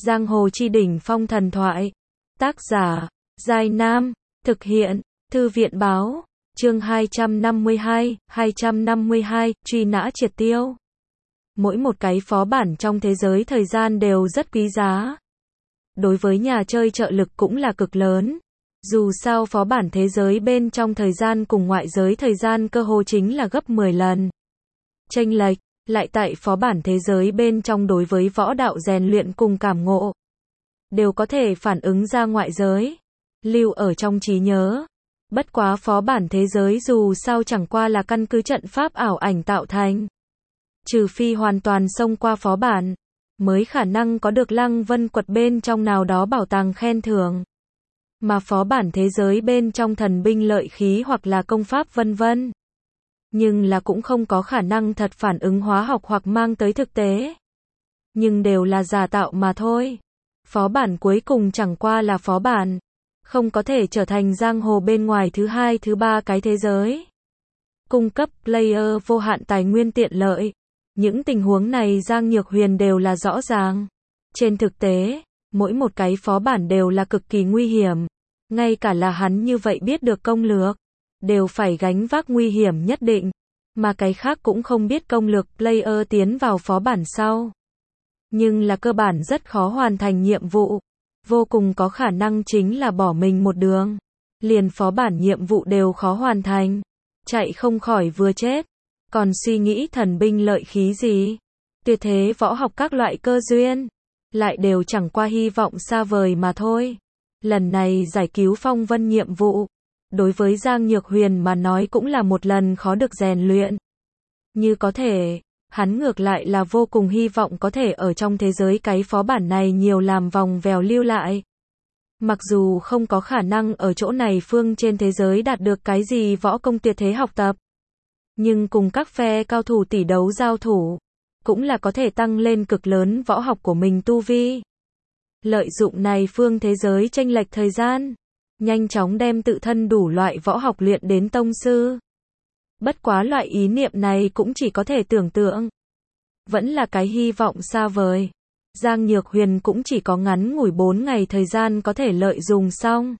Giang hồ chi đỉnh phong thần thoại. Tác giả, Giai Nam. Thực hiện, Thư viện báo. Chương 252, truy nã triệt tiêu. Mỗi một cái phó bản trong thế giới thời gian đều rất quý giá. Đối với nhà chơi trợ lực cũng là cực lớn. Dù sao phó bản thế giới bên trong thời gian cùng ngoại giới thời gian cơ hồ chính là gấp 10 lần. Chênh lệch, lại tại phó bản thế giới bên trong đối với võ đạo rèn luyện cùng cảm ngộ, đều có thể phản ứng ra ngoại giới, lưu ở trong trí nhớ. Bất quá phó bản thế giới dù sao chẳng qua là căn cứ trận pháp ảo ảnh tạo thành. Trừ phi hoàn toàn xông qua phó bản, mới khả năng có được Lăng Vân quật bên trong nào đó bảo tàng khen thưởng. Mà phó bản thế giới bên trong thần binh lợi khí hoặc là công pháp vân vân. Nhưng là cũng không có khả năng thật phản ứng hóa học hoặc mang tới thực tế. Nhưng đều là giả tạo mà thôi. Phó bản cuối cùng chẳng qua là phó bản. Không có thể trở thành giang hồ bên ngoài thứ hai thứ ba cái thế giới. Cung cấp player vô hạn tài nguyên tiện lợi. Những tình huống này Giang Nhược Huyền đều là rõ ràng. Trên thực tế, mỗi một cái phó bản đều là cực kỳ nguy hiểm. Ngay cả là hắn như vậy biết được công lược, đều phải gánh vác nguy hiểm nhất định. Mà cái khác cũng không biết công lược player tiến vào phó bản sau. Nhưng là cơ bản rất khó hoàn thành nhiệm vụ. Vô cùng có khả năng chính là bỏ mình một đường. Liền phó bản nhiệm vụ đều khó hoàn thành. Chạy không khỏi vừa chết. Còn suy nghĩ thần binh lợi khí gì? Tuyệt thế võ học các loại cơ duyên. Lại đều chẳng qua hy vọng xa vời mà thôi. Lần này giải cứu phong vân nhiệm vụ. Đối với Giang Nhược Huyền mà nói cũng là một lần khó được rèn luyện. Như có thể, hắn ngược lại là vô cùng hy vọng có thể ở trong thế giới cái phó bản này nhiều làm vòng vèo lưu lại. Mặc dù không có khả năng ở chỗ này phương trên thế giới đạt được cái gì võ công tuyệt thế học tập. Nhưng cùng các phe cao thủ tỷ đấu giao thủ, cũng là có thể tăng lên cực lớn võ học của mình tu vi. Lợi dụng này phương thế giới chênh lệch thời gian, nhanh chóng đem tự thân đủ loại võ học luyện đến tông sư. Bất quá loại ý niệm này cũng chỉ có thể tưởng tượng. Vẫn là cái hy vọng xa vời. Giang Nhược Huyền cũng chỉ có ngắn ngủi 4 ngày thời gian có thể lợi dùng xong.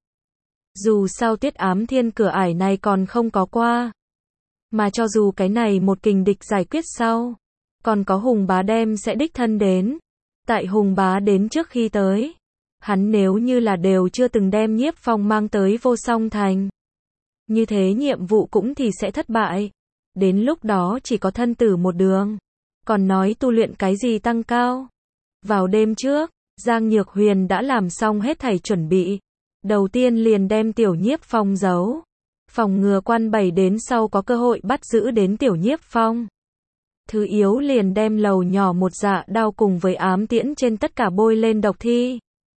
Dù sao Tiết Ám Thiên cửa ải này còn không có qua. Mà cho dù cái này một kình địch giải quyết sau, còn có Hùng Bá đem sẽ đích thân đến. Tại Hùng Bá đến trước khi tới, hắn nếu như là đều chưa từng đem Nhiếp Phong mang tới Vô Song Thành, như thế nhiệm vụ cũng thì sẽ thất bại. Đến lúc đó chỉ có thân tử một đường. Còn nói tu luyện cái gì tăng cao. Vào đêm trước, Giang Nhược Huyền đã làm xong hết thảy chuẩn bị. Đầu tiên liền đem Tiểu Nhiếp Phong giấu. Phòng ngừa Quan Bảy đến sau có cơ hội bắt giữ đến Tiểu Nhiếp Phong. Thứ yếu liền đem lầu nhỏ một dạ đao cùng với ám tiễn trên tất cả bôi lên độc thi.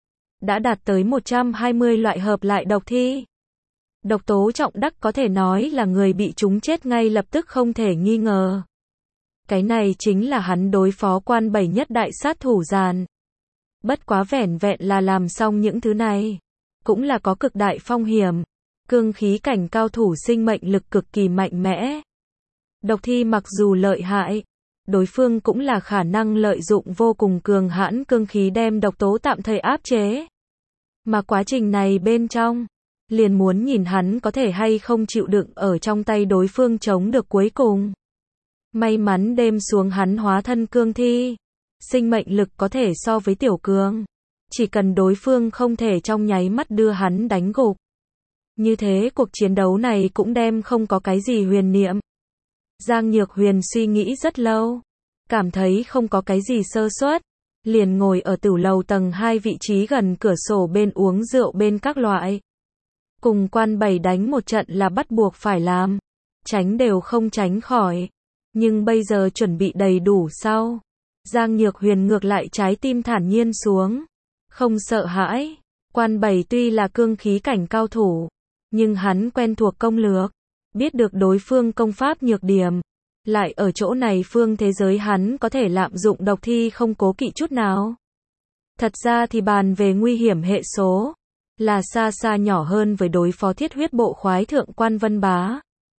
Đã đạt tới 120 loại hợp lại độc thi. Độc tố trọng đắc có thể nói là người bị trúng chết ngay lập tức không thể nghi ngờ. Cái này chính là hắn đối phó Quan Bảy nhất đại sát thủ giàn. Bất quá vẻn vẹn là làm xong những thứ này, cũng là có cực đại phong hiểm. Cương khí cảnh cao thủ sinh mệnh lực cực kỳ mạnh mẽ. Độc thi mặc dù lợi hại, đối phương cũng là khả năng lợi dụng vô cùng cường hãn cương khí đem độc tố tạm thời áp chế. Mà quá trình này bên trong, liền muốn nhìn hắn có thể hay không chịu đựng ở trong tay đối phương chống được cuối cùng. May mắn đêm xuống hắn hóa thân cương thi, sinh mệnh lực có thể so với tiểu cường. Chỉ cần đối phương không thể trong nháy mắt đưa hắn đánh gục. Như thế cuộc chiến đấu này cũng đem không có cái gì huyền niệm. Giang Nhược Huyền suy nghĩ rất lâu, cảm thấy không có cái gì sơ suất, liền ngồi ở tửu lầu tầng 2 vị trí gần cửa sổ bên uống rượu bên các loại. Cùng Quan Bảy đánh một trận là bắt buộc phải làm, tránh đều không tránh khỏi. Nhưng bây giờ chuẩn bị đầy đủ sau, Giang Nhược Huyền ngược lại trái tim thản nhiên xuống, không sợ hãi. Quan Bảy tuy là cương khí cảnh cao thủ, nhưng hắn quen thuộc công lược, biết được đối phương công pháp nhược điểm, lại ở chỗ này phương thế giới hắn có thể lạm dụng độc thi không cố kỵ chút nào. Thật ra thì bàn về nguy hiểm hệ số, là xa xa nhỏ hơn với đối phó Thiết Huyết Bộ khoái thượng Quan Vân Bá.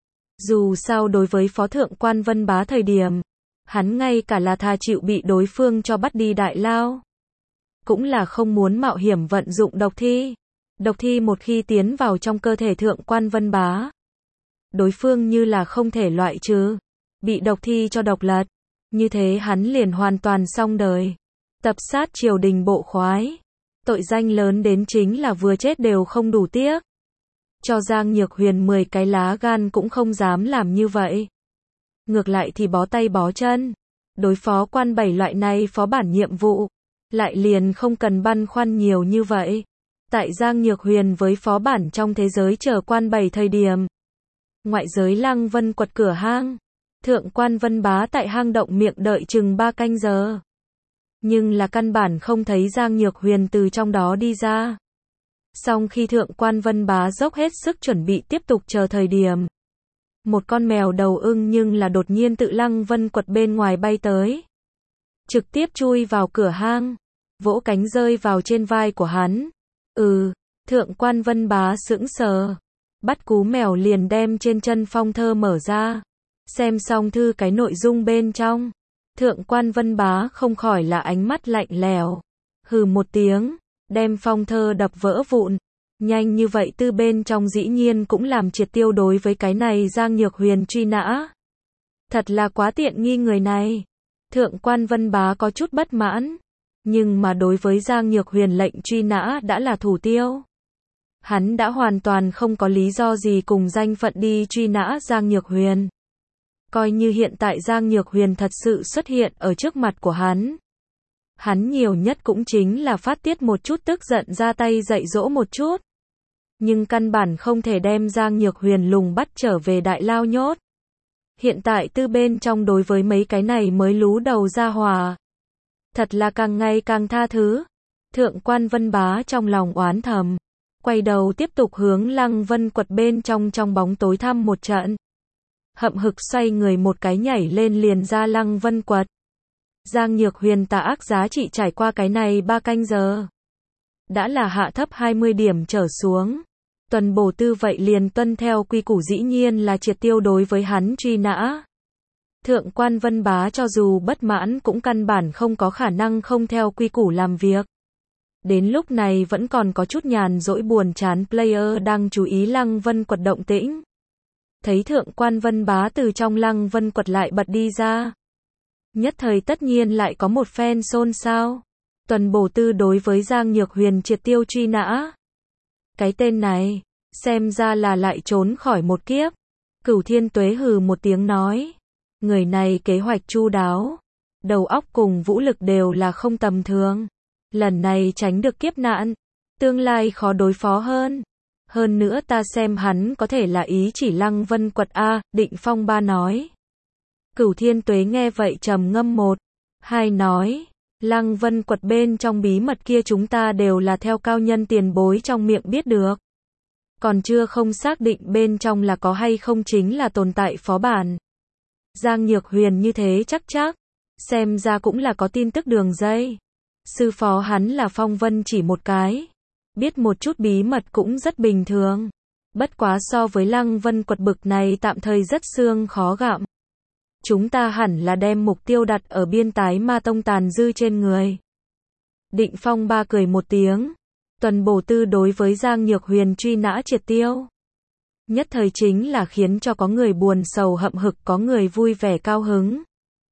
Dù sao đối với phó thượng Quan Vân Bá thời điểm, hắn ngay cả là thà chịu bị đối phương cho bắt đi đại lao. cũng là không muốn mạo hiểm vận dụng độc thi. Độc thi một khi tiến vào trong cơ thể Thượng quan Vân Bá, đối phương như là không thể loại trừ, bị độc thi cho độc lật, như thế hắn liền hoàn toàn xong đời. Tập sát triều đình bộ khoái, tội danh lớn đến chính là vừa chết đều không đủ tiếc. Cho Giang Nhược Huyền 10 cái lá gan cũng không dám làm như vậy. Ngược lại thì bó tay bó chân, đối phó quan 7 loại này phó bản nhiệm vụ, lại liền không cần băn khoăn nhiều như vậy. Tại Giang Nhược Huyền với phó bản trong thế giới chờ quan 7 thời điểm, ngoại giới Lăng Vân Quật cửa hang, Thượng quan Vân Bá tại hang động miệng đợi chừng 3 canh giờ. Nhưng là căn bản không thấy Giang Nhược Huyền từ trong đó đi ra. Song khi Thượng quan Vân Bá dốc hết sức chuẩn bị tiếp tục chờ thời điểm, một con mèo đầu ưng nhưng là đột nhiên tự Lăng Vân Quật bên ngoài bay tới, trực tiếp chui vào cửa hang, vỗ cánh rơi vào trên vai của hắn. Thượng quan Vân Bá sững sờ, bắt cú mèo liền đem trên chân phong thơ mở ra, xem xong thư cái nội dung bên trong. Thượng quan Vân Bá không khỏi là ánh mắt lạnh lẽo, hừ một tiếng, đem phong thơ đập vỡ vụn. Nhanh như vậy từ bên trong dĩ nhiên cũng làm triệt tiêu đối với cái này Giang Nhược Huyền truy nã. Thật là quá tiện nghi người này. Thượng quan Vân Bá có chút bất mãn, nhưng mà đối với Giang Nhược Huyền lệnh truy nã đã là thủ tiêu. Hắn đã hoàn toàn không có lý do gì cùng danh phận đi truy nã Giang Nhược Huyền. Coi như hiện tại Giang Nhược Huyền thật sự xuất hiện ở trước mặt của hắn, hắn nhiều nhất cũng chính là phát tiết một chút tức giận ra tay dạy dỗ một chút. Nhưng căn bản không thể đem Giang Nhược Huyền lùng bắt trở về đại lao nhốt. Hiện tại tư bên trong đối với mấy cái này mới lú đầu ra hòa, thật là càng ngày càng tha thứ. Thượng quan Vân Bá trong lòng oán thầm, quay đầu tiếp tục hướng Lăng Vân Quật bên trong bóng tối thăm một trận. Hậm hực xoay người một cái nhảy lên liền ra Lăng Vân Quật. Giang Nhược Huyền tà ác giá trị trải qua cái này 3 canh giờ, đã là hạ thấp 20 điểm trở xuống. Tuần bổ tư vậy liền tuân theo quy củ dĩ nhiên là triệt tiêu đối với hắn truy nã. Thượng quan Vân Bá cho dù bất mãn cũng căn bản không có khả năng không theo quy củ làm việc. Đến lúc này vẫn còn có chút nhàn rỗi buồn chán player đang chú ý Lăng Vân Quật động tĩnh. Thấy Thượng quan Vân Bá từ trong Lăng Vân Quật lại bật đi ra, nhất thời tất nhiên lại có một phen xôn xao. Tuần bổ tư đối với Giang Nhược Huyền triệt tiêu truy nã. Cái tên này, xem ra là lại trốn khỏi một kiếp. Cửu Thiên Tuế hừ một tiếng nói, người này kế hoạch chu đáo, đầu óc cùng vũ lực đều là không tầm thường. Lần này tránh được kiếp nạn, tương lai khó đối phó hơn. Hơn nữa ta xem hắn có thể là ý chỉ Lăng Vân Quật a, Định Phong Ba nói. Cửu Thiên Tuế nghe vậy trầm ngâm 1, 2 nói, Lăng Vân Quật bên trong bí mật kia chúng ta đều là theo cao nhân tiền bối trong miệng biết được. Còn chưa không xác định bên trong là có hay không chính là tồn tại phó bản. Giang Nhược Huyền như thế chắc, xem ra cũng là có tin tức đường dây. Sư phó hắn là Phong Vân chỉ một cái, biết một chút bí mật cũng rất bình thường. Bất quá so với Lăng Vân Quật bực này tạm thời rất xương khó gặm. Chúng ta hẳn là đem mục tiêu đặt ở biên tái ma tông tàn dư trên người. Định Phong Ba cười một tiếng. Tuần bổ tư đối với Giang Nhược Huyền truy nã triệt tiêu, nhất thời chính là khiến cho có người buồn sầu hậm hực có người vui vẻ cao hứng.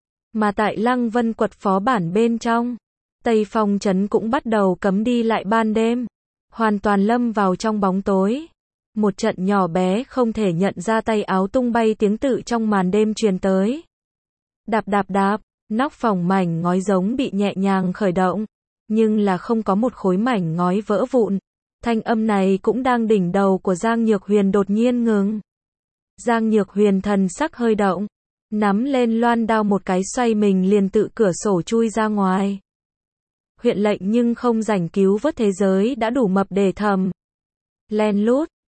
Mà tại Lăng Vân Quật phó bản bên trong, Tây Phong trấn cũng bắt đầu cấm đi lại ban đêm, hoàn toàn lâm vào trong bóng tối. Một trận nhỏ bé không thể nhận ra tay áo tung bay tiếng tự trong màn đêm truyền tới. Đạp đạp đạp, nóc phòng mảnh ngói giống bị nhẹ nhàng khởi động, nhưng là không có một khối mảnh ngói vỡ vụn. Thanh âm này cũng đang đỉnh đầu của Giang Nhược Huyền đột nhiên ngừng. Giang Nhược Huyền thần sắc hơi động, nắm lên loan đao một cái xoay mình liền tự cửa sổ chui ra ngoài. Huyện lệnh nhưng không rảnh cứu vớt thế giới đã đủ mập để thầm. Len lút,